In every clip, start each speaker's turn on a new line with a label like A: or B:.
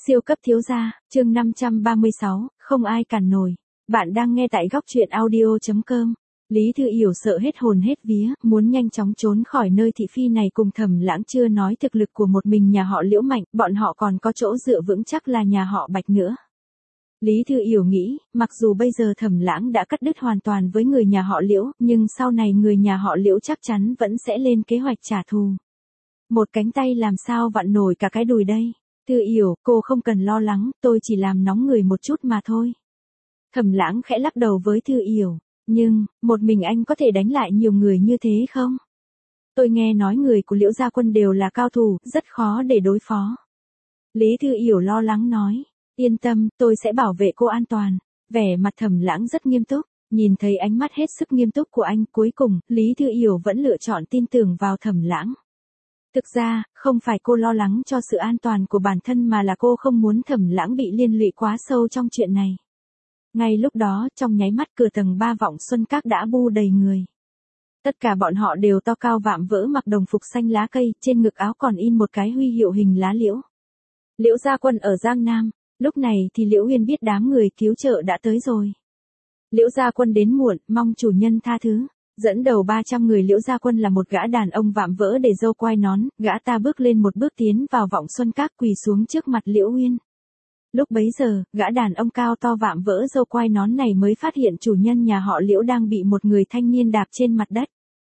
A: Siêu cấp thiếu gia, chương 536, không ai cản nổi. Bạn đang nghe tại góc truyện audio.com. Lý Thư Yểu sợ hết hồn hết vía, muốn nhanh chóng trốn khỏi nơi thị phi này cùng Thẩm Lãng, chưa nói thực lực của một mình nhà họ Liễu mạnh, bọn họ còn có chỗ dựa vững chắc là nhà họ Bạch nữa. Lý Thư Yểu nghĩ, mặc dù bây giờ Thẩm Lãng đã cắt đứt hoàn toàn với người nhà họ Liễu, nhưng sau này người nhà họ Liễu chắc chắn vẫn sẽ lên kế hoạch trả thù. Một cánh tay làm sao vặn nổi cả cái đùi đây. Thư Yểu, cô không cần lo lắng, tôi chỉ làm nóng người một chút mà thôi. Thẩm Lãng khẽ lắc đầu với Thư Yểu, nhưng, một mình anh có thể đánh lại nhiều người như thế không? Tôi nghe nói người của Liễu Gia Quân đều là cao thủ, rất khó để đối phó. Lý Thư Yểu lo lắng nói, yên tâm, tôi sẽ bảo vệ cô an toàn. Vẻ mặt Thẩm Lãng rất nghiêm túc, nhìn thấy ánh mắt hết sức nghiêm túc của anh, cuối cùng, Lý Thư Yểu vẫn lựa chọn tin tưởng vào Thẩm Lãng. Thực ra, không phải cô lo lắng cho sự an toàn của bản thân mà là cô không muốn Thẩm Lãng bị liên lụy quá sâu trong chuyện này. Ngay lúc đó, trong nháy mắt cửa tầng 3 Vọng Xuân Các đã bu đầy người. Tất cả bọn họ đều to cao vạm vỡ, mặc đồng phục xanh lá cây, trên ngực áo còn in một cái huy hiệu hình lá liễu. Liễu Gia Quân ở Giang Nam. Lúc này thì Liễu Uyên biết đám người cứu trợ đã tới rồi. Liễu Gia Quân đến muộn, mong chủ nhân tha thứ. Dẫn đầu 300 người Liễu Gia Quân là một gã đàn ông vạm vỡ để râu quai nón, gã ta bước lên một bước tiến vào Vọng Xuân Các, quỳ xuống trước mặt Liễu Uyên. Lúc bấy giờ, gã đàn ông cao to vạm vỡ râu quai nón này mới phát hiện chủ nhân nhà họ Liễu đang bị một người thanh niên đạp trên mặt đất.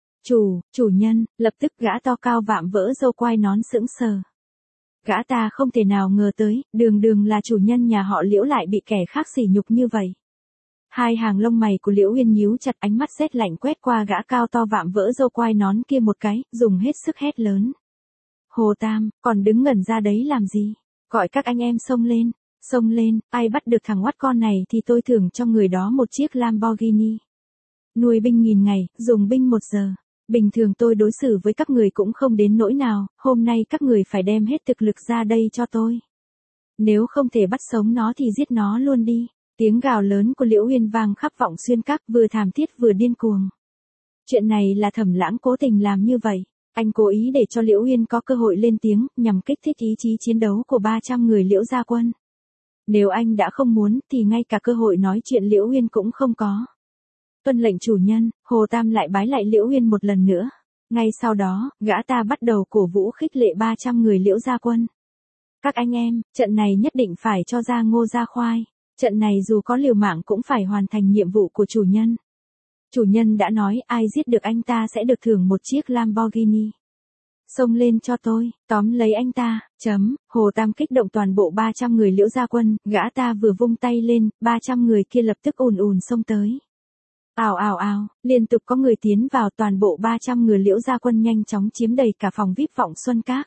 A: Chủ nhân, lập tức gã to cao vạm vỡ râu quai nón sững sờ. Gã ta không thể nào ngờ tới, đường là chủ nhân nhà họ Liễu lại bị kẻ khác sỉ nhục như vậy. Hai hàng lông mày của Liễu Uyên nhíu chặt, ánh mắt rét lạnh quét qua gã cao to vạm vỡ râu quai nón kia một cái, dùng hết sức hét lớn. Hồ Tam, còn đứng ngẩn ra đấy làm gì? Gọi các anh em xông lên, ai bắt được thằng oắt con này thì tôi thưởng cho người đó một chiếc Lamborghini. Nuôi binh nghìn ngày, dùng binh 1 giờ. Bình thường tôi đối xử với các người cũng không đến nỗi nào, hôm nay các người phải đem hết thực lực ra đây cho tôi. Nếu không thể bắt sống nó thì giết nó luôn đi. Tiếng gào lớn của Liễu Uyên vang khắp Vọng Xuyên Các, vừa thảm thiết vừa điên cuồng. Chuyện này là Thẩm Lãng cố tình làm như vậy. Anh cố ý để cho Liễu Uyên có cơ hội lên tiếng, nhằm kích thích ý chí chiến đấu của 300 người Liễu Gia Quân. Nếu anh đã không muốn thì ngay cả cơ hội nói chuyện Liễu Uyên cũng không có. Tuân lệnh chủ nhân, Hồ Tam lại bái lại Liễu Uyên một lần nữa. Ngay sau đó, gã ta bắt đầu cổ vũ khích lệ 300 người Liễu Gia Quân. Các anh em, trận này nhất định phải cho ra ngô ra khoai. Trận này dù có liều mạng cũng phải hoàn thành nhiệm vụ của chủ nhân. Chủ nhân đã nói ai giết được anh ta sẽ được thưởng một chiếc Lamborghini. Xông lên cho tôi, tóm lấy anh ta, Hồ Tam kích động toàn bộ 300 người Liễu Gia Quân, gã ta vừa vung tay lên, 300 người kia lập tức ùn xông tới. Ào, liên tục có người tiến vào, toàn bộ 300 người Liễu Gia Quân nhanh chóng chiếm đầy cả phòng VIP Vọng Xuân Các.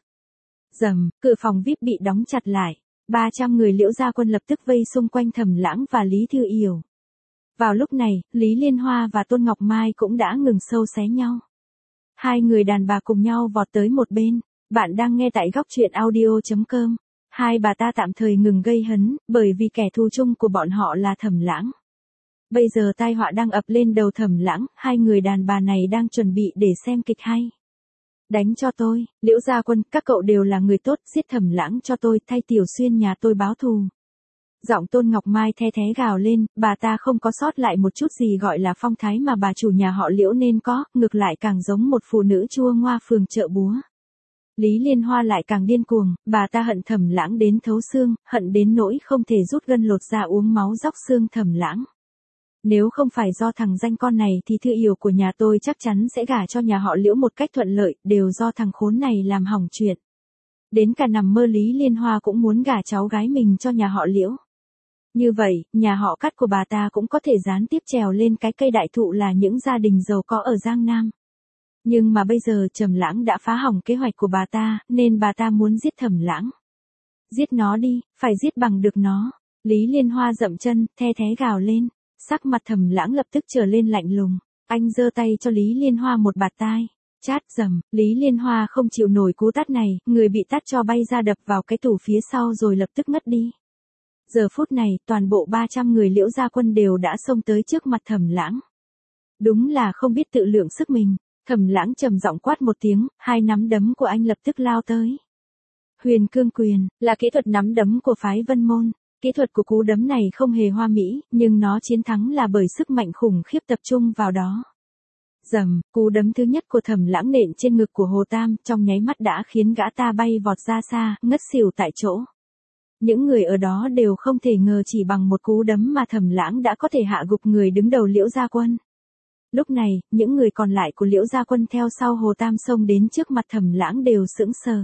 A: Cửa phòng VIP bị đóng chặt lại. 300 người Liễu Gia Quân lập tức vây xung quanh Thẩm Lãng và Lý Thư Yểu. Vào lúc này, Lý Liên Hoa và Tôn Ngọc Mai cũng đã ngừng sâu xé nhau. Hai người đàn bà cùng nhau vọt tới một bên. Bạn đang nghe tại góc truyện audio.com. Hai bà ta tạm thời ngừng gây hấn, bởi vì kẻ thù chung của bọn họ là Thẩm Lãng. Bây giờ tai họa đang ập lên đầu Thẩm Lãng, hai người đàn bà này đang chuẩn bị để xem kịch hay. Đánh cho tôi, Liễu Gia Quân, các cậu đều là người tốt, giết Thẩm Lãng cho tôi, thay Tiểu Xuyên nhà tôi báo thù. Giọng Tôn Ngọc Mai the thé gào lên, bà ta không có sót lại một chút gì gọi là phong thái mà bà chủ nhà họ Liễu nên có, ngược lại càng giống một phụ nữ chua ngoa phường chợ búa. Lý Liên Hoa lại càng điên cuồng, bà ta hận Thẩm Lãng đến thấu xương, hận đến nỗi không thể rút gân lột ra uống máu róc xương Thẩm Lãng. Nếu không phải do thằng danh con này thì Thư Yểu của nhà tôi chắc chắn sẽ gả cho nhà họ Liễu một cách thuận lợi, đều do thằng khốn này làm hỏng chuyện. Đến cả nằm mơ Lý Liên Hoa cũng muốn gả cháu gái mình cho nhà họ Liễu. Như vậy, nhà họ Cát của bà ta cũng có thể gián tiếp trèo lên cái cây đại thụ là những gia đình giàu có ở Giang Nam. Nhưng mà bây giờ Thẩm Lãng đã phá hỏng kế hoạch của bà ta, nên bà ta muốn giết Thẩm Lãng. Giết nó đi, phải giết bằng được nó. Lý Liên Hoa dậm chân, the thé gào lên. Sắc mặt Thẩm Lãng lập tức trở lên lạnh lùng. Anh giơ tay cho Lý Liên Hoa một bạt tai. Chát, Lý Liên Hoa không chịu nổi cú tát này, người bị tát cho bay ra đập vào cái tủ phía sau rồi lập tức ngất đi. Giờ phút này, toàn bộ 300 người Liễu Gia Quân đều đã xông tới trước mặt Thẩm Lãng. Đúng là không biết tự lượng sức mình. Thẩm Lãng trầm giọng quát một tiếng, hai nắm đấm của anh lập tức lao tới. Huyền cương quyền, là kỹ thuật nắm đấm của phái Vân Môn. Kỹ thuật của cú đấm này không hề hoa mỹ, nhưng nó chiến thắng là bởi sức mạnh khủng khiếp tập trung vào đó. Rầm, cú đấm thứ nhất của Thẩm Lãng nện trên ngực của Hồ Tam, trong nháy mắt đã khiến gã ta bay vọt ra xa, ngất xỉu tại chỗ. Những người ở đó đều không thể ngờ chỉ bằng một cú đấm mà Thẩm Lãng đã có thể hạ gục người đứng đầu Liễu Gia Quân. Lúc này, những người còn lại của Liễu Gia Quân theo sau Hồ Tam xông đến trước mặt Thẩm Lãng đều sững sờ.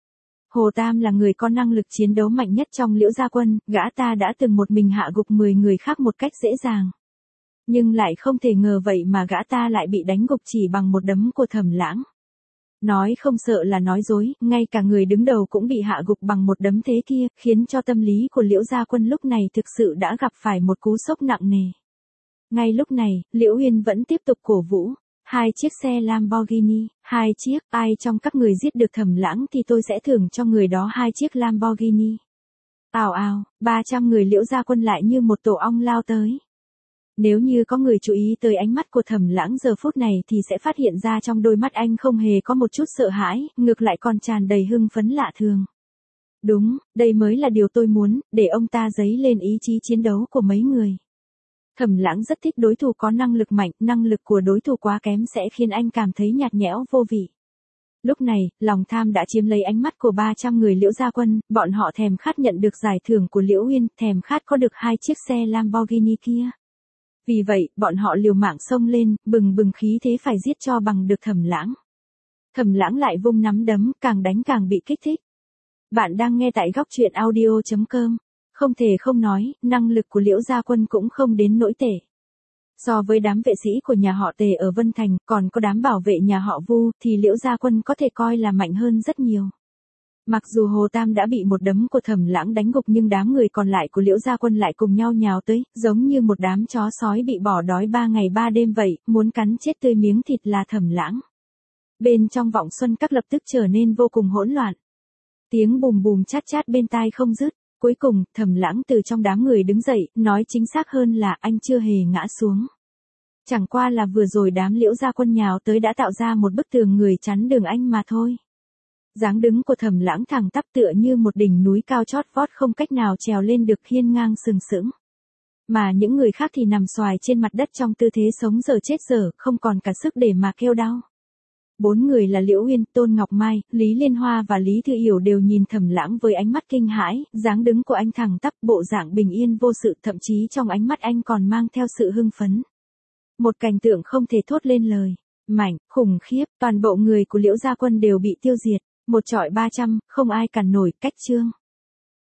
A: Hồ Tam là người có năng lực chiến đấu mạnh nhất trong Liễu Gia Quân, gã ta đã từng một mình hạ gục 10 người khác một cách dễ dàng. Nhưng lại không thể ngờ vậy mà gã ta lại bị đánh gục chỉ bằng một đấm của Thẩm Lãng. Nói không sợ là nói dối, ngay cả người đứng đầu cũng bị hạ gục bằng một đấm thế kia, khiến cho tâm lý của Liễu Gia Quân lúc này thực sự đã gặp phải một cú sốc nặng nề. Ngay lúc này, Liễu Uyên vẫn tiếp tục cổ vũ. 2 chiếc xe Lamborghini, 2 chiếc, ai trong các người giết được Thẩm Lãng thì tôi sẽ thưởng cho người đó 2 chiếc Lamborghini. Ào ào, 300 người Liễu Gia Quân lại như một tổ ong lao tới. Nếu như có người chú ý tới ánh mắt của Thẩm Lãng giờ phút này thì sẽ phát hiện ra trong đôi mắt anh không hề có một chút sợ hãi, ngược lại còn tràn đầy hưng phấn lạ thường. Đúng, đây mới là điều tôi muốn, để ông ta dấy lên ý chí chiến đấu của mấy người. Thẩm Lãng rất thích đối thủ có năng lực mạnh, năng lực của đối thủ quá kém sẽ khiến anh cảm thấy nhạt nhẽo vô vị. Lúc này, lòng tham đã chiếm lấy ánh mắt của 300 người Liễu Gia Quân, bọn họ thèm khát nhận được giải thưởng của Liễu Uyên, thèm khát có được 2 chiếc xe Lamborghini kia. Vì vậy, bọn họ liều mạng xông lên, bừng bừng khí thế phải giết cho bằng được Thẩm Lãng. Thẩm Lãng lại vung nắm đấm, càng đánh càng bị kích thích. Bạn đang nghe tại góc truyện audio.com. Không thể không nói, năng lực của Liễu Gia Quân cũng không đến nỗi tệ. So với đám vệ sĩ của nhà họ Tề ở Vân Thành, còn có đám bảo vệ nhà họ Vu, thì Liễu Gia Quân có thể coi là mạnh hơn rất nhiều. Mặc dù Hồ Tam đã bị một đấm của Thẩm Lãng đánh gục nhưng đám người còn lại của Liễu Gia Quân lại cùng nhau nhào tới, giống như một đám chó sói bị bỏ đói 3 ngày 3 đêm vậy, muốn cắn chết tươi miếng thịt là Thẩm Lãng. Bên trong Vọng Xuân Các lập tức trở nên vô cùng hỗn loạn. Tiếng bùm bùm chát chát bên tai không dứt. Cuối cùng, Thẩm Lãng từ trong đám người đứng dậy, nói chính xác hơn là anh chưa hề ngã xuống. Chẳng qua là vừa rồi đám Liễu Gia Quân nhào tới đã tạo ra một bức tường người chắn đường anh mà thôi. Dáng đứng của Thẩm Lãng thẳng tắp tựa như một đỉnh núi cao chót vót không cách nào trèo lên được, hiên ngang sừng sững. Mà những người khác thì nằm xoài trên mặt đất trong tư thế sống dở chết dở, không còn cả sức để mà kêu đau. 4 người là Liễu Uyên, Tôn Ngọc Mai, Lý Liên Hoa và Lý Thư Yểu đều nhìn Thẩm Lãng với ánh mắt kinh hãi, dáng đứng của anh thẳng tắp, bộ dạng bình yên vô sự, thậm chí trong ánh mắt anh còn mang theo sự hưng phấn. Một cảnh tượng không thể thốt lên lời. Mạnh, khủng khiếp, toàn bộ người của Liễu Gia Quân đều bị tiêu diệt. Một chọi 300, không ai cản nổi, cách chương.